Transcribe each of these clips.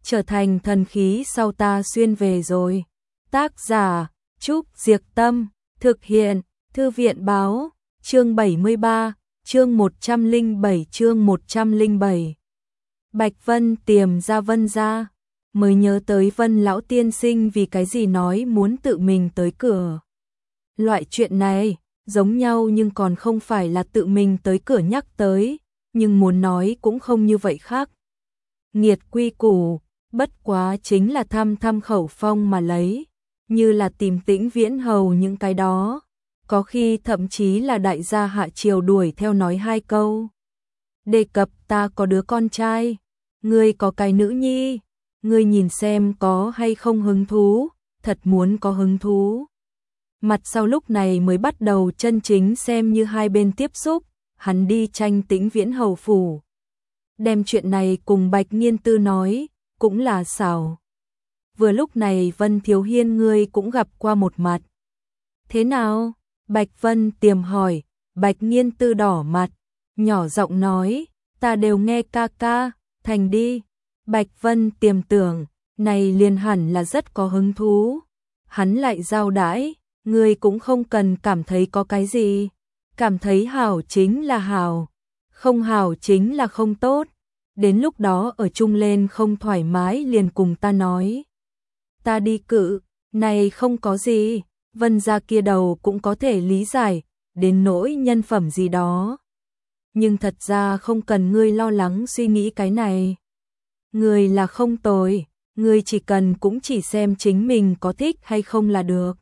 trở thành thần khí sau ta xuyên về rồi. Tác giả Trúc Diệc Tâm, thực hiện Thư viện Báo, chương 73, chương 107, chương 107. Bạch Vân Tiềm ra Vân gia, mới nhớ tới Vân lão tiên sinh vì cái gì nói muốn tự mình tới cửa. Loại chuyện này, giống nhau nhưng còn không phải là tự mình tới cửa nhắc tới, nhưng muốn nói cũng không như vậy khác. Nghiệt quy củ, bất quá chính là tham khẩu phong mà lấy, như là tìm Tĩnh Viễn hầu những cái đó, có khi thậm chí là đại gia hạ triều đuổi theo nói hai câu. Đề cập ta có đứa con trai, ngươi có cái nữ nhi, ngươi nhìn xem có hay không hứng thú, thật muốn có hứng thú. Mặt sau lúc này mới bắt đầu chân chính xem như hai bên tiếp xúc, hắn đi tranh Tĩnh Viễn hầu phủ. Đem chuyện này cùng Bạch Nghiên Tư nói, cũng là xảo. Vừa lúc này Vân Thiếu Hiên ngươi cũng gặp qua một mặt. Thế nào? Bạch Vân Tiềm hỏi. Bạch Nghiên Tư đỏ mặt, nhỏ giọng nói, ta đều nghe ca ca, thành đi. Bạch Vân Tiềm tưởng, này liền hẳn là rất có hứng thú. Hắn lại giao đãi, ngươi cũng không cần cảm thấy có cái gì. Cảm thấy hảo chính là hảo, không hảo chính là không tốt. Đến lúc đó ở chung lên không thoải mái liền cùng ta nói. Ta đi cự, này không có gì, Vân gia kia đầu cũng có thể lý giải, đến nỗi nhân phẩm gì đó. Nhưng thật ra không cần ngươi lo lắng suy nghĩ cái này. Ngươi là không tồi, ngươi chỉ cần cũng chỉ xem chính mình có thích hay không là được.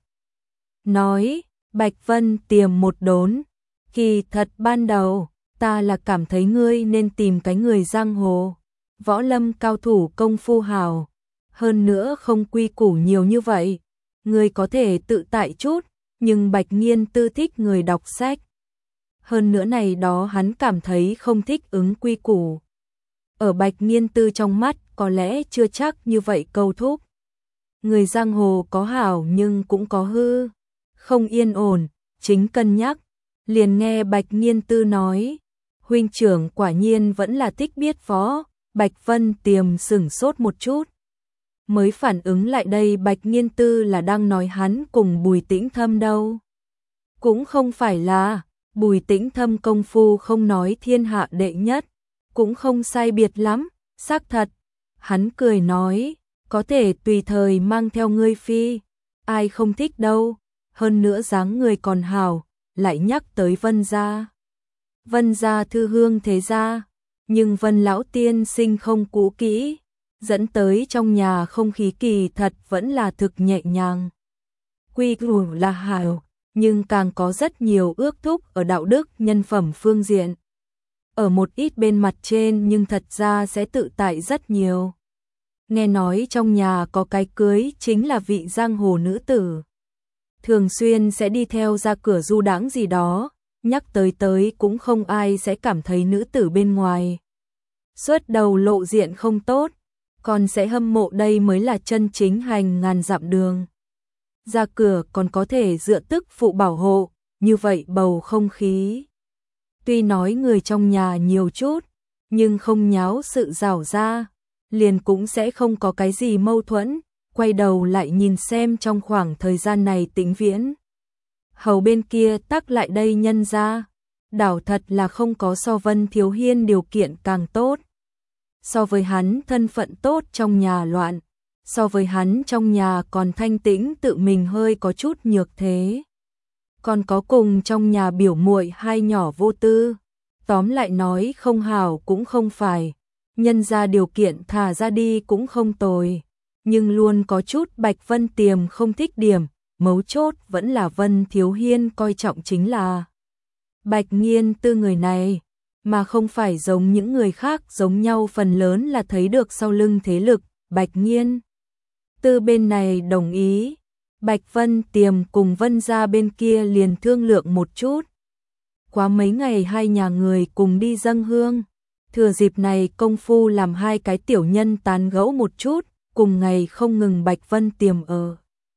Nói, Bạch Vân Tiềm một đốn, kỳ thật ban đầu, ta là cảm thấy ngươi nên tìm cái người giang hồ, võ lâm cao thủ công phu hào, hơn nữa không quy củ nhiều như vậy, ngươi có thể tự tại chút, nhưng Bạch Nghiên Tư thích người đọc sách. Hơn nữa này đó hắn cảm thấy không thích ứng quy củ. Ở Bạch Nghiên Tư trong mắt có lẽ chưa chắc như vậy câu thúc. Người giang hồ có hảo nhưng cũng có hư, không yên ổn, chính cân nhắc. Liền nghe Bạch Nghiên Tư nói, huynh trưởng quả nhiên vẫn là thích biết võ. Bạch Vân Tiềm sửng sốt một chút, mới phản ứng lại đây Bạch Nghiên Tư là đang nói hắn cùng Bùi Tĩnh Thâm đâu. Cũng không phải là, Bùi Tĩnh Thâm công phu không nói thiên hạ đệ nhất, cũng không sai biệt lắm, xác thật. Hắn cười nói, có thể tùy thời mang theo ngươi phi, ai không thích đâu, hơn nữa dáng người còn hảo, lại nhắc tới Vân gia. Vân gia thư hương thế gia, nhưng Vân lão tiên sinh không cũ kỹ, dẫn tới trong nhà không khí kỳ thật vẫn là thực nhẹ nhàng. Quy củ là hảo, nhưng càng có rất nhiều ước thúc ở đạo đức nhân phẩm phương diện. Ở một ít bên mặt trên nhưng thật ra sẽ tự tại rất nhiều. Nghe nói trong nhà có cái cưới chính là vị giang hồ nữ tử. Thường xuyên sẽ đi theo ra cửa du đãng gì đó, nhắc tới cũng không ai sẽ cảm thấy nữ tử bên ngoài xuất đầu lộ diện không tốt, còn sẽ hâm mộ đây mới là chân chính hành ngàn dặm đường. Ra cửa còn có thể dựa tức phụ bảo hộ, như vậy bầu không khí. Tuy nói người trong nhà nhiều chút, nhưng không nháo sự rảo ra, liền cũng sẽ không có cái gì mâu thuẫn. Quay đầu lại nhìn xem trong khoảng thời gian này Tĩnh Viễn hầu bên kia tắc lại đây nhân ra, đảo thật là không có so Vân Thiếu Hiên điều kiện càng tốt. So với hắn thân phận tốt trong nhà loạn, so với hắn trong nhà còn thanh tĩnh tự mình hơi có chút nhược thế. Còn có cùng trong nhà biểu muội hai nhỏ vô tư, tóm lại nói không hảo cũng không phải, nhân ra điều kiện thả ra đi cũng không tồi. Nhưng luôn có chút Bạch Vân Tiềm không thích điểm, mấu chốt vẫn là Vân Thiếu Hiên coi trọng chính là Bạch Nghiên Tư người này, mà không phải giống những người khác giống nhau phần lớn là thấy được sau lưng thế lực. Bạch Nghiên Tư bên này đồng ý, Bạch Vân Tiềm cùng Vân gia bên kia liền thương lượng một chút. Quá mấy ngày hai nhà người cùng đi dâng hương, thừa dịp này công phu làm hai cái tiểu nhân tán gẫu một chút. Cùng ngày không ngừng Bạch Vân Tiềm ở.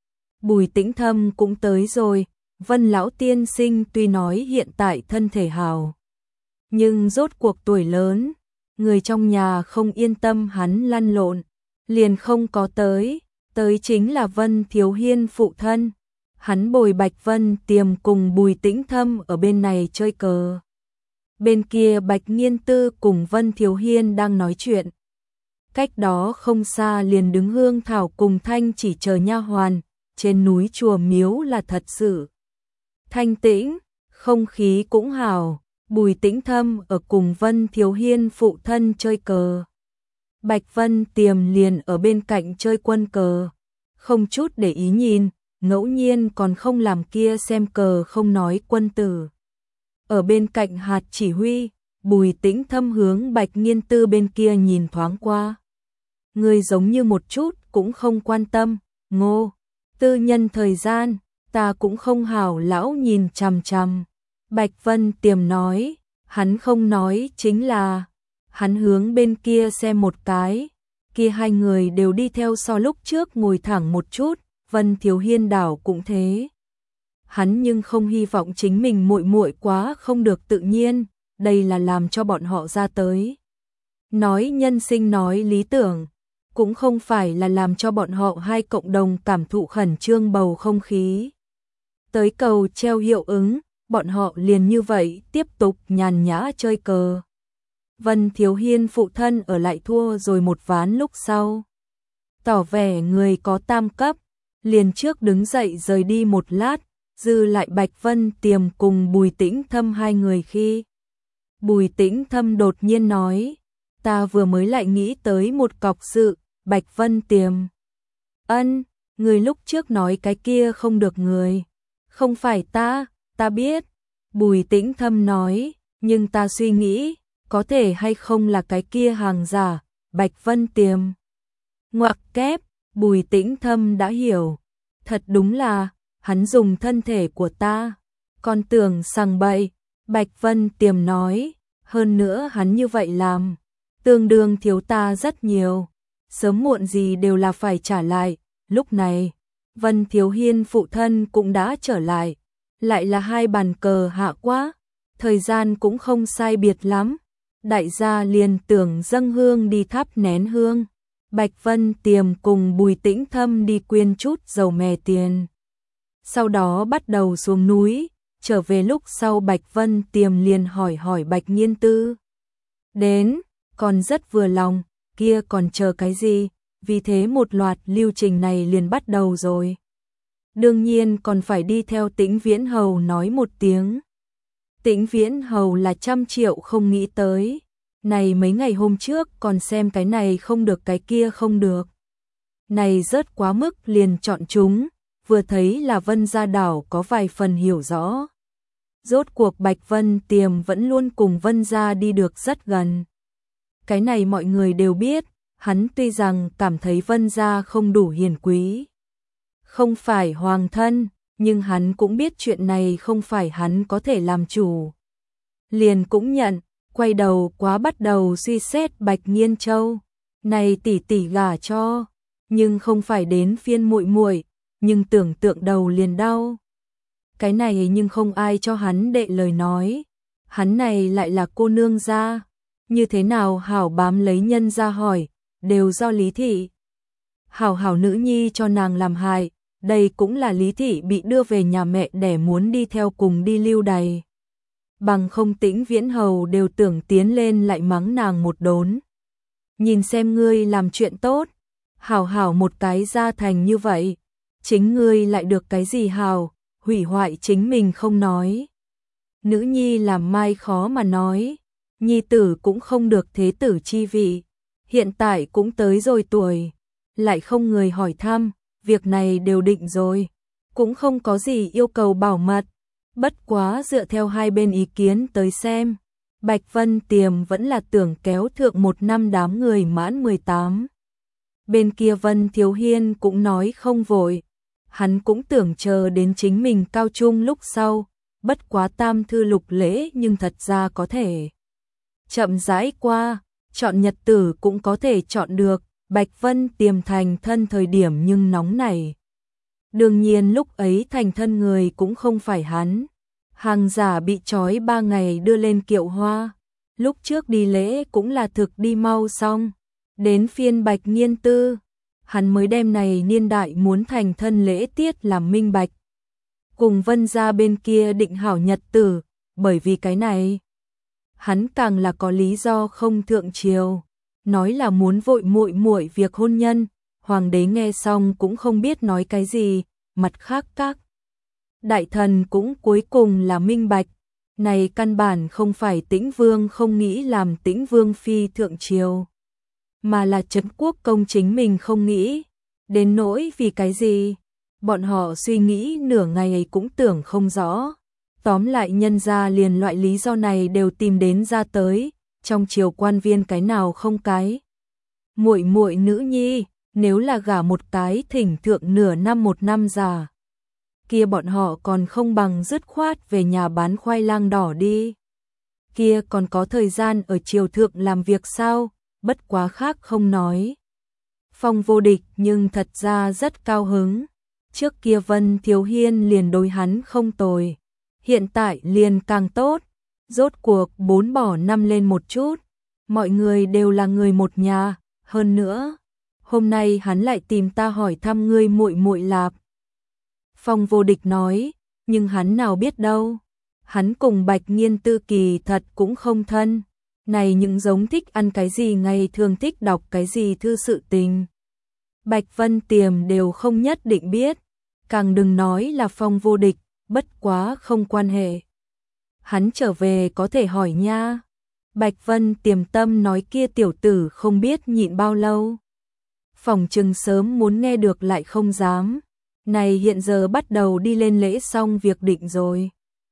Bùi Tĩnh Thâm cũng tới rồi, Vân lão tiên sinh tuy nói hiện tại thân thể hào, nhưng rốt cuộc tuổi lớn, người trong nhà không yên tâm hắn lăn lộn, liền không có tới, tới chính là Vân Thiếu Hiên phụ thân. Hắn bồi Bạch Vân Tiềm cùng Bùi Tĩnh Thâm ở bên này chơi cờ. Bên kia Bạch Nghiên Tư cùng Vân Thiếu Hiên đang nói chuyện. Cách đó không xa liền đứng Hương Thảo cùng Thanh Chỉ chờ nha hoàn, trên núi chùa miếu là thật sự thanh tĩnh, không khí cũng hào. Bùi Tĩnh Thâm ở cùng Vân Thiếu Hiên phụ thân chơi cờ. Bạch Vân Tiềm liền ở bên cạnh chơi quân cờ, không chút để ý nhìn, ngẫu nhiên còn không làm kia xem cờ không nói quân tử. Ở bên cạnh hạt chỉ huy, Bùi Tĩnh Thâm hướng Bạch Nghiên Tư bên kia nhìn thoáng qua. Người giống như một chút cũng không quan tâm, Ngô, tư nhân thời gian, ta cũng không hảo lão nhìn chằm chằm. Bạch Vân Tiềm nói, hắn không nói chính là, hắn hướng bên kia xem một cái, kia hai người đều đi theo so lúc trước ngồi thẳng một chút, Vân Thiếu Hiên đảo cũng thế. Hắn nhưng không hy vọng chính mình muội muội quá không được tự nhiên, đây là làm cho bọn họ ra tới. Nói nhân sinh nói lý tưởng, cũng không phải là làm cho bọn họ hai cộng đồng cảm thụ khẩn trương bầu không khí. Tới cầu treo hiệu ứng, bọn họ liền như vậy tiếp tục nhàn nhã chơi cờ. Vân Thiếu Hiên phụ thân ở lại thua rồi một ván lúc sau. Tỏ vẻ người có tam cấp, liền trước đứng dậy rời đi một lát, dư lại Bạch Vân Tiềm cùng Bùi Tĩnh Thâm hai người khi. Bùi Tĩnh Thâm đột nhiên nói, ta vừa mới lại nghĩ tới một cọc sự, Bạch Vân Tiềm. Ân, người lúc trước nói cái kia không được người. Không phải ta biết. Bùi Tĩnh Thâm nói, nhưng ta suy nghĩ, có thể hay không là cái kia hàng giả, Bạch Vân Tiềm. Ngoặc kép, Bùi Tĩnh Thâm đã hiểu. Thật đúng là, hắn dùng thân thể của ta. Con tưởng sằng bậy, Bạch Vân Tiềm nói, hơn nữa hắn như vậy làm. Tương đương thiếu ta rất nhiều. Sớm muộn gì đều là phải trả lại. Lúc này, Vân Thiếu Hiên phụ thân cũng đã trở lại. Lại là hai bàn cờ hạ quá. Thời gian cũng không sai biệt lắm. Đại gia liền tưởng dâng hương đi thắp nén hương. Bạch Vân Tiềm cùng Bùi Tĩnh Thâm đi quyên chút dầu mè tiền. Sau đó bắt đầu xuống núi. Trở về lúc sau Bạch Vân Tiềm liền hỏi Bạch Nghiên Tư. Đến, còn rất vừa lòng, kia còn chờ cái gì, vì thế một loạt lưu trình này liền bắt đầu rồi. Đương nhiên còn phải đi theo Tĩnh Viễn Hầu nói một tiếng. Tĩnh Viễn Hầu là 100 triệu không nghĩ tới. Này mấy ngày hôm trước còn xem cái này không được cái kia không được. Này rớt quá mức liền chọn chúng, vừa thấy là Vân Gia Đảo có vài phần hiểu rõ. Rốt cuộc Bạch Vân Tiềm vẫn luôn cùng Vân Gia đi được rất gần. Cái này mọi người đều biết, hắn tuy rằng cảm thấy Vân Gia không đủ hiền quý. Không phải hoàng thân, nhưng hắn cũng biết chuyện này không phải hắn có thể làm chủ. Liền cũng nhận, quay đầu quá bắt đầu suy xét Bạch Nghiên Châu. Này tỷ tỷ gả cho, nhưng không phải đến phiên muội muội, nhưng tưởng tượng đầu liền đau. Cái này nhưng không ai cho hắn đệ lời nói. Hắn này lại là cô nương gia. Như thế nào hảo bám lấy nhân ra hỏi, đều do Lý Thị. Hảo nữ nhi cho nàng làm hại, đây cũng là Lý Thị bị đưa về nhà mẹ để muốn đi theo cùng đi lưu đày. Bằng không Tĩnh Viễn Hầu đều tưởng tiến lên lại mắng nàng một đốn. Nhìn xem ngươi làm chuyện tốt, hảo một cái gia thành như vậy, chính ngươi lại được cái gì hảo, hủy hoại chính mình không nói. Nữ nhi làm mai khó mà nói, nhi tử cũng không được thế tử chi vị, hiện tại cũng tới rồi tuổi, lại không người hỏi thăm, việc này đều định rồi, cũng không có gì yêu cầu bảo mật, bất quá dựa theo hai bên ý kiến tới xem. Bạch Vân Tiềm vẫn là tưởng kéo thượng một năm đám người mãn 18. Bên kia Vân Thiếu Hiên cũng nói không vội, hắn cũng tưởng chờ đến chính mình cao trung lúc sau, bất quá tam thư lục lễ nhưng thật ra có thể chậm rãi qua, chọn nhật tử cũng có thể chọn được. Bạch Vân Tiềm thành thân thời điểm nhưng nóng này. Đương nhiên lúc ấy thành thân người cũng không phải hắn. Hàng giả bị trói 3 ngày đưa lên kiệu hoa. Lúc trước đi lễ cũng là thực đi mau xong. Đến phiên Bạch Nghiên Tư, hắn mới đem này niên đại muốn thành thân lễ tiết làm minh bạch. Cùng Vân gia bên kia định hảo nhật tử, bởi vì cái này, hắn càng là có lý do không thượng triều, nói là muốn vội muội muội việc hôn nhân, hoàng đế nghe xong cũng không biết nói cái gì, mặt khác các đại thần cũng cuối cùng là minh bạch, này căn bản không phải Tĩnh Vương không nghĩ làm Tĩnh Vương phi thượng triều, mà là Trấn Quốc Công chính mình không nghĩ, đến nỗi vì cái gì, bọn họ suy nghĩ nửa ngày cũng tưởng không rõ. Tóm lại nhân ra liền loại lý do này đều tìm đến ra tới, trong triều quan viên cái nào không cái. Muội muội nữ nhi, nếu là gả một cái thỉnh thượng nửa năm một năm già, kia bọn họ còn không bằng dứt khoát về nhà bán khoai lang đỏ đi. Kia còn có thời gian ở triều thượng làm việc sao, bất quá khác không nói. Phong Vô Địch nhưng thật ra rất cao hứng, trước kia Vân Thiếu Hiên liền đối hắn không tồi. Hiện tại liền càng tốt, rốt cuộc 4 bỏ 5 lên một chút, mọi người đều là người một nhà, hơn nữa, hôm nay hắn lại tìm ta hỏi thăm ngươi muội muội lạp. Phong Vô Địch nói, nhưng hắn nào biết đâu, hắn cùng Bạch Nghiên Tư kỳ thật cũng không thân, này những giống thích ăn cái gì ngày thường thích đọc cái gì thư sự tình. Bạch Vân Tiềm đều không nhất định biết, càng đừng nói là Phong Vô Địch. Bất quá không quan hệ. Hắn trở về có thể hỏi nha. Bạch Vân Tiềm tâm nói kia tiểu tử không biết nhịn bao lâu. Phòng trừng sớm muốn nghe được lại không dám. Này hiện giờ bắt đầu đi lên lễ xong việc định rồi.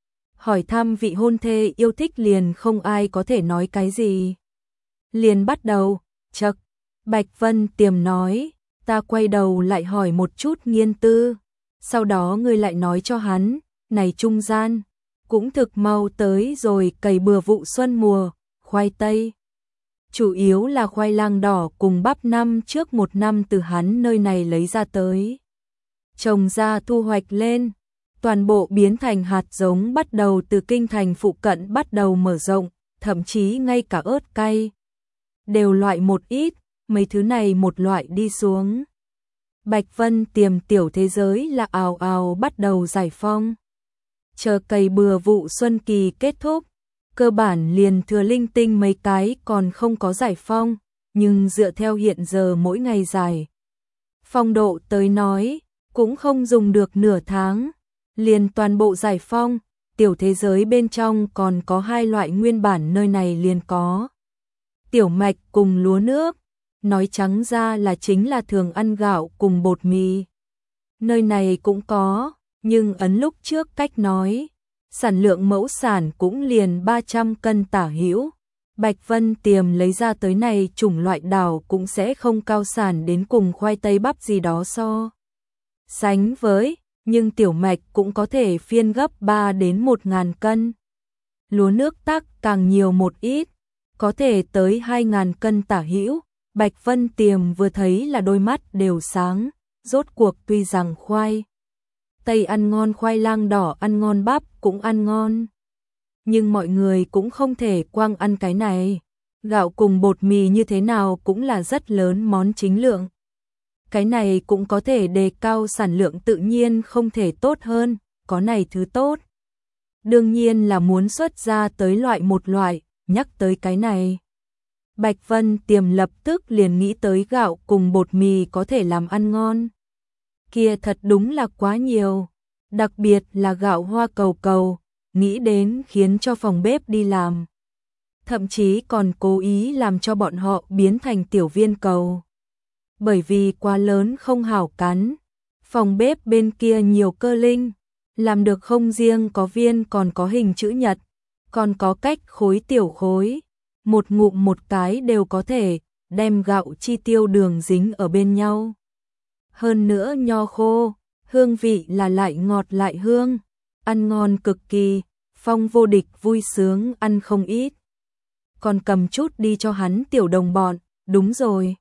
Hỏi thăm vị hôn thê yêu thích liền không ai có thể nói cái gì. Liền bắt đầu, chậc. Bạch Vân Tiềm nói, ta quay đầu lại hỏi một chút Nghiên Tư. Sau đó ngươi lại nói cho hắn, này trung gian, cũng thực mau tới rồi cày bừa vụ xuân mùa, khoai tây. Chủ yếu là khoai lang đỏ cùng bắp năm trước một năm từ hắn nơi này lấy ra tới. Trồng ra thu hoạch lên, toàn bộ biến thành hạt giống bắt đầu từ kinh thành phụ cận bắt đầu mở rộng, thậm chí ngay cả ớt cay. Đều loại một ít, mấy thứ này một loại đi xuống. Bạch Vân Tiềm tiểu thế giới là ào ào bắt đầu giải phong. Chờ cày bừa vụ xuân kỳ kết thúc, cơ bản liền thừa linh tinh mấy cái còn không có giải phong, nhưng dựa theo hiện giờ mỗi ngày giải phong độ tới nói, cũng không dùng được nửa tháng, liền toàn bộ giải phong, tiểu thế giới bên trong còn có hai loại nguyên bản nơi này liền có. Tiểu mạch cùng lúa nước. Nói trắng ra là chính là thường ăn gạo cùng bột mì. Nơi này cũng có, nhưng ấn lúc trước cách nói, sản lượng mẫu sản cũng liền 300 cân tả hữu. Bạch Vân Tiềm lấy ra tới này chủng loại đào cũng sẽ không cao sản đến cùng khoai tây bắp gì đó so. Sánh với, nhưng tiểu mạch cũng có thể phiên gấp 3 đến 1.000 cân. Lúa nước tắc càng nhiều một ít, có thể tới 2.000 cân tả hữu. Bạch Vân Tiềm vừa thấy là đôi mắt đều sáng, rốt cuộc tuy rằng khoai tây ăn ngon, khoai lang đỏ ăn ngon, bắp cũng ăn ngon. Nhưng mọi người cũng không thể quang ăn cái này. Gạo cùng bột mì như thế nào cũng là rất lớn món chính lượng. Cái này cũng có thể đề cao sản lượng, tự nhiên không thể tốt hơn, có này thứ tốt. Đương nhiên là muốn xuất ra tới loại một loại, nhắc tới cái này. Bạch Vân Tiềm lập tức liền nghĩ tới gạo cùng bột mì có thể làm ăn ngon. Kia thật đúng là quá nhiều, đặc biệt là gạo hoa cầu cầu, nghĩ đến khiến cho phòng bếp đi làm. Thậm chí còn cố ý làm cho bọn họ biến thành tiểu viên cầu. Bởi vì quá lớn không hảo cắn, phòng bếp bên kia nhiều cơ linh, làm được không riêng có viên còn có hình chữ nhật, còn có cách khối tiểu khối. Một ngụm một cái đều có thể đem gạo chi tiêu đường dính ở bên nhau. Hơn nữa nho khô, hương vị là lại ngọt lại hương, ăn ngon cực kỳ, Phong Vô Địch vui sướng ăn không ít. Còn cầm chút đi cho hắn tiểu đồng bọn, đúng rồi.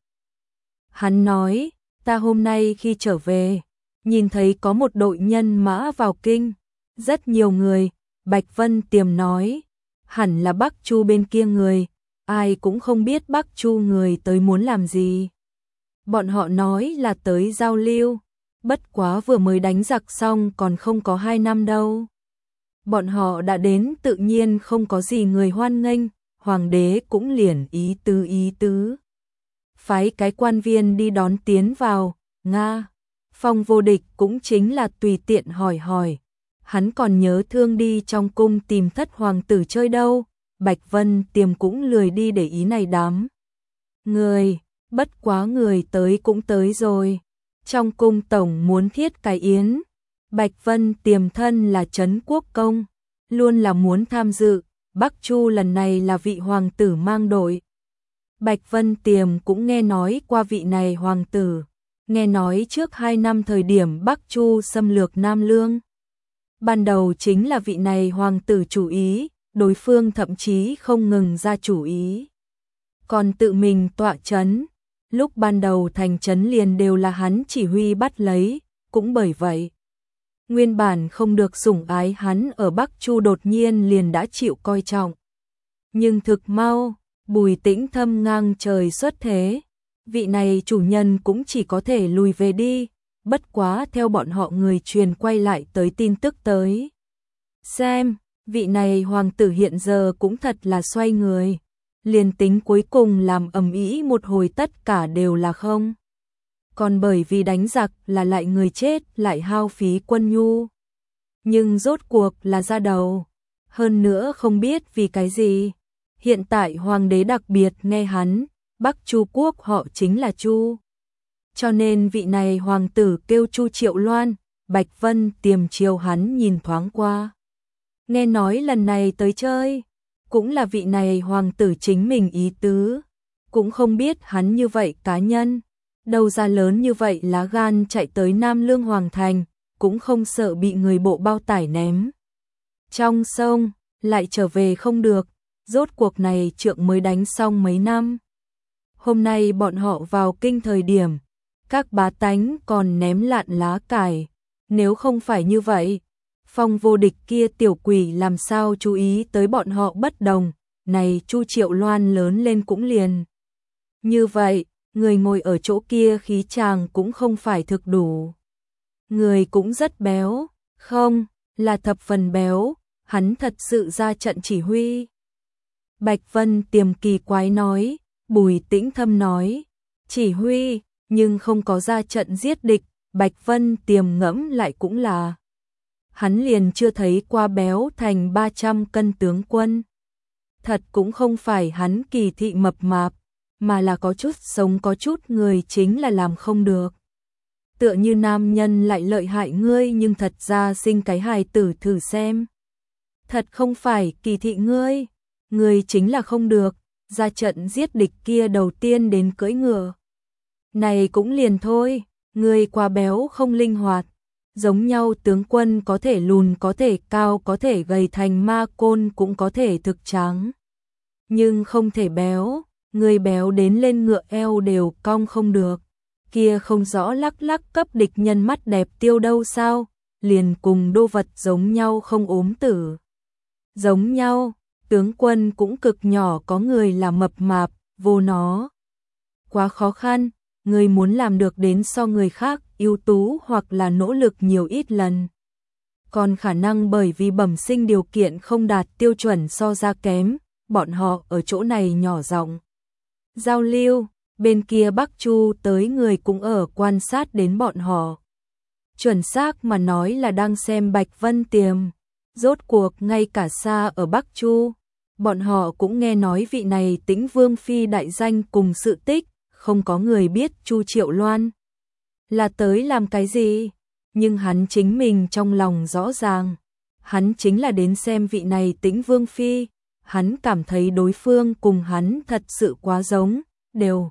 Hắn nói, ta hôm nay khi trở về, nhìn thấy có một đội nhân mã vào kinh, rất nhiều người, Bạch Vân Tiềm nói, hẳn là Bắc Chu bên kia người. ai cũng không biết Bắc Chu người tới muốn làm gì. Bọn họ nói là tới giao lưu, bất quá vừa mới đánh giặc xong còn không có 2 năm đâu. Bọn họ đã đến tự nhiên không có gì người hoan nghênh, hoàng đế cũng liền ý tứ. Phái cái quan viên đi đón tiến vào, Nga. Phong Vô Địch cũng chính là tùy tiện hỏi. Hắn còn nhớ thương đi trong cung tìm thất hoàng tử chơi đâu, Bạch Vân Tiềm cũng lười đi để ý này đám người, bất quá người tới cũng tới rồi. Trong cung tổng muốn thiết cái yến, Bạch Vân Tiềm thân là Trấn Quốc công, luôn là muốn tham dự, Bắc Chu lần này là vị hoàng tử mang đội. Bạch Vân Tiềm cũng nghe nói qua vị này hoàng tử, nghe nói trước 2 năm thời điểm Bắc Chu xâm lược Nam Lương. Ban đầu chính là vị này hoàng tử chủ ý, đối phương thậm chí không ngừng ra chủ ý. Còn tự mình tọa chấn, lúc ban đầu thành trấn liền đều là hắn chỉ huy bắt lấy, cũng bởi vậy. Nguyên bản không được sủng ái hắn ở Bắc Chu đột nhiên liền đã chịu coi trọng. Nhưng thực mau, Bùi Tĩnh Thâm ngang trời xuất thế, vị này chủ nhân cũng chỉ có thể lùi về đi, bất quá theo bọn họ người truyền quay lại tới tin tức tới. Xem, vị này hoàng tử hiện giờ cũng thật là xoay người, liền tính cuối cùng làm ầm ĩ một hồi tất cả đều là không. Còn bởi vì đánh giặc là lại người chết lại hao phí quân nhu. Nhưng rốt cuộc là ra đầu, hơn nữa không biết vì cái gì. Hiện tại hoàng đế đặc biệt nghe hắn, Bắc Chu quốc họ chính là Chu. Cho nên vị này hoàng tử kêu Chu Triệu Loan, Bạch Vân Tiềm chiều hắn nhìn thoáng qua. Nghe nói lần này tới chơi, cũng là vị này hoàng tử chính mình ý tứ, cũng không biết hắn như vậy cá nhân, đâu ra lớn như vậy lá gan chạy tới Nam Lương Hoàng Thành, cũng không sợ bị người bộ bao tải ném. Trong sông, lại trở về không được, rốt cuộc này trượng mới đánh xong mấy năm. Hôm nay bọn họ vào kinh thời điểm, các bá tánh còn ném lạn lá cải, nếu không phải như vậy, Phong Vô Địch kia tiểu quỷ làm sao chú ý tới bọn họ bất đồng, này Chu Triệu Loan lớn lên cũng liền. Như vậy, người ngồi ở chỗ kia khí chàng cũng không phải thực đủ. Người cũng rất béo, không, là thập phần béo, hắn thật sự ra trận chỉ huy. Bạch Vân Tiềm kỳ quái nói, Bùi Tĩnh Thâm nói, chỉ huy, nhưng không có ra trận giết địch, Bạch Vân Tiềm ngẫm lại cũng là. Hắn liền chưa thấy qua béo thành 300 cân tướng quân. Thật cũng không phải hắn kỳ thị mập mạp, mà là có chút sống có chút người chính là làm không được. Tựa như nam nhân lại lợi hại ngươi nhưng thật ra sinh cái hài tử thử xem. Thật không phải kỳ thị ngươi chính là không được, ra trận giết địch kia đầu tiên đến cưỡi ngựa. Này cũng liền thôi, ngươi quá béo không linh hoạt. Giống nhau tướng quân có thể lùn có thể cao có thể gầy thành ma côn cũng có thể thực trắng. Nhưng không thể béo, người béo đến lên ngựa eo đều cong không được. Kia không rõ lắc lắc cấp địch nhân mắt đẹp tiêu đâu sao, liền cùng đô vật giống nhau không ốm tử. Giống nhau, tướng quân cũng cực nhỏ có người là mập mạp, vô nó. Quá khó khăn, người muốn làm được đến so người khác ưu tú hoặc là nỗ lực nhiều ít lần. Còn khả năng bởi vì bẩm sinh điều kiện không đạt tiêu chuẩn so ra kém, bọn họ ở chỗ này nhỏ giọng. Giao lưu, bên kia Bắc Chu tới người cũng ở quan sát đến bọn họ. Chuẩn xác mà nói là đang xem Bạch Vân Tiềm. Rốt cuộc ngay cả xa ở Bắc Chu, bọn họ cũng nghe nói vị này Tĩnh Vương Phi đại danh cùng sự tích, không có người biết Chu Triệu Loan là tới làm cái gì, nhưng hắn chính mình trong lòng rõ ràng, hắn chính là đến xem vị này Tĩnh Vương Phi, hắn cảm thấy đối phương cùng hắn thật sự quá giống, đều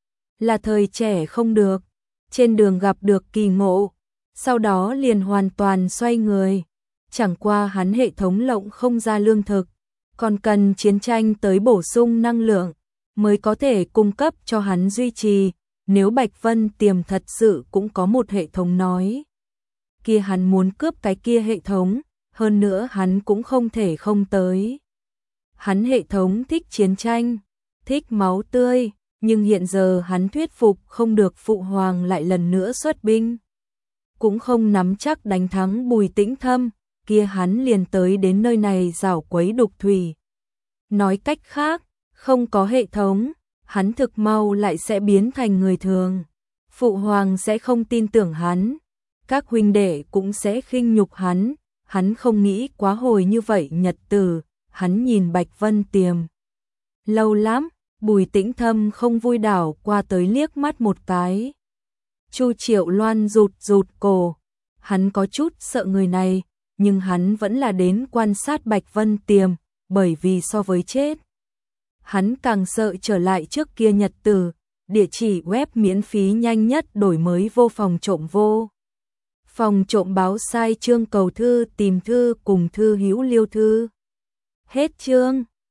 là thời trẻ không được, trên đường gặp được kỳ ngộ, sau đó liền hoàn toàn xoay người, chẳng qua hắn hệ thống lộng không ra lương thực, còn cần chiến tranh tới bổ sung năng lượng, mới có thể cung cấp cho hắn duy trì. Nếu Bạch Vân Tiềm thật sự cũng có một hệ thống nói, kia hắn muốn cướp cái kia hệ thống, hơn nữa hắn cũng không thể không tới. Hắn hệ thống thích chiến tranh, thích máu tươi, nhưng hiện giờ hắn thuyết phục không được phụ hoàng lại lần nữa xuất binh. Cũng không nắm chắc đánh thắng Bùi Tĩnh Thâm, kia hắn liền tới đến nơi này giảo quấy đục thủy. Nói cách khác, không có hệ thống, hắn thực mau lại sẽ biến thành người thường. Phụ hoàng sẽ không tin tưởng hắn, các huynh đệ cũng sẽ khinh nhục hắn không nghĩ quá hồi như vậy nhật tử, hắn nhìn Bạch Vân Tiềm. Lâu lắm, Bùi Tĩnh Thâm không vui đảo qua tới liếc mắt một cái. Chu Triệu Loan rụt rụt cổ, hắn có chút sợ người này, nhưng hắn vẫn là đến quan sát Bạch Vân Tiềm, bởi vì so với chết. Hắn càng sợ trở lại trước kia nhật tử, địa chỉ web miễn phí nhanh nhất đổi mới vô phòng trộm vô. Phòng trộm báo sai chương cầu thư tìm thư cùng thư hữu liêu thư. Hết chương.